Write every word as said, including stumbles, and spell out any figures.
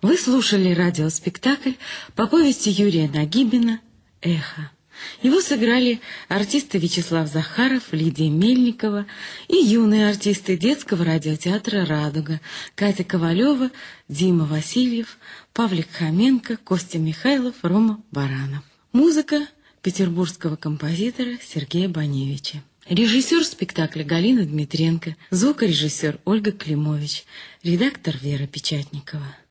Вы слушали радиоспектакль по повести Юрия Нагибина «Эхо». Его сыграли артисты Вячеслав Захаров, Лидия Мельникова и юные артисты детского радиотеатра «Радуга» Катя Ковалева, Дима Васильев, Павлик Хоменко, Костя Михайлов, Рома Баранов. Музыка петербургского композитора Сергея Баневича. Режиссер спектакля Галина Дмитренко, звукорежиссер Ольга Климович, редактор Вера Печатникова.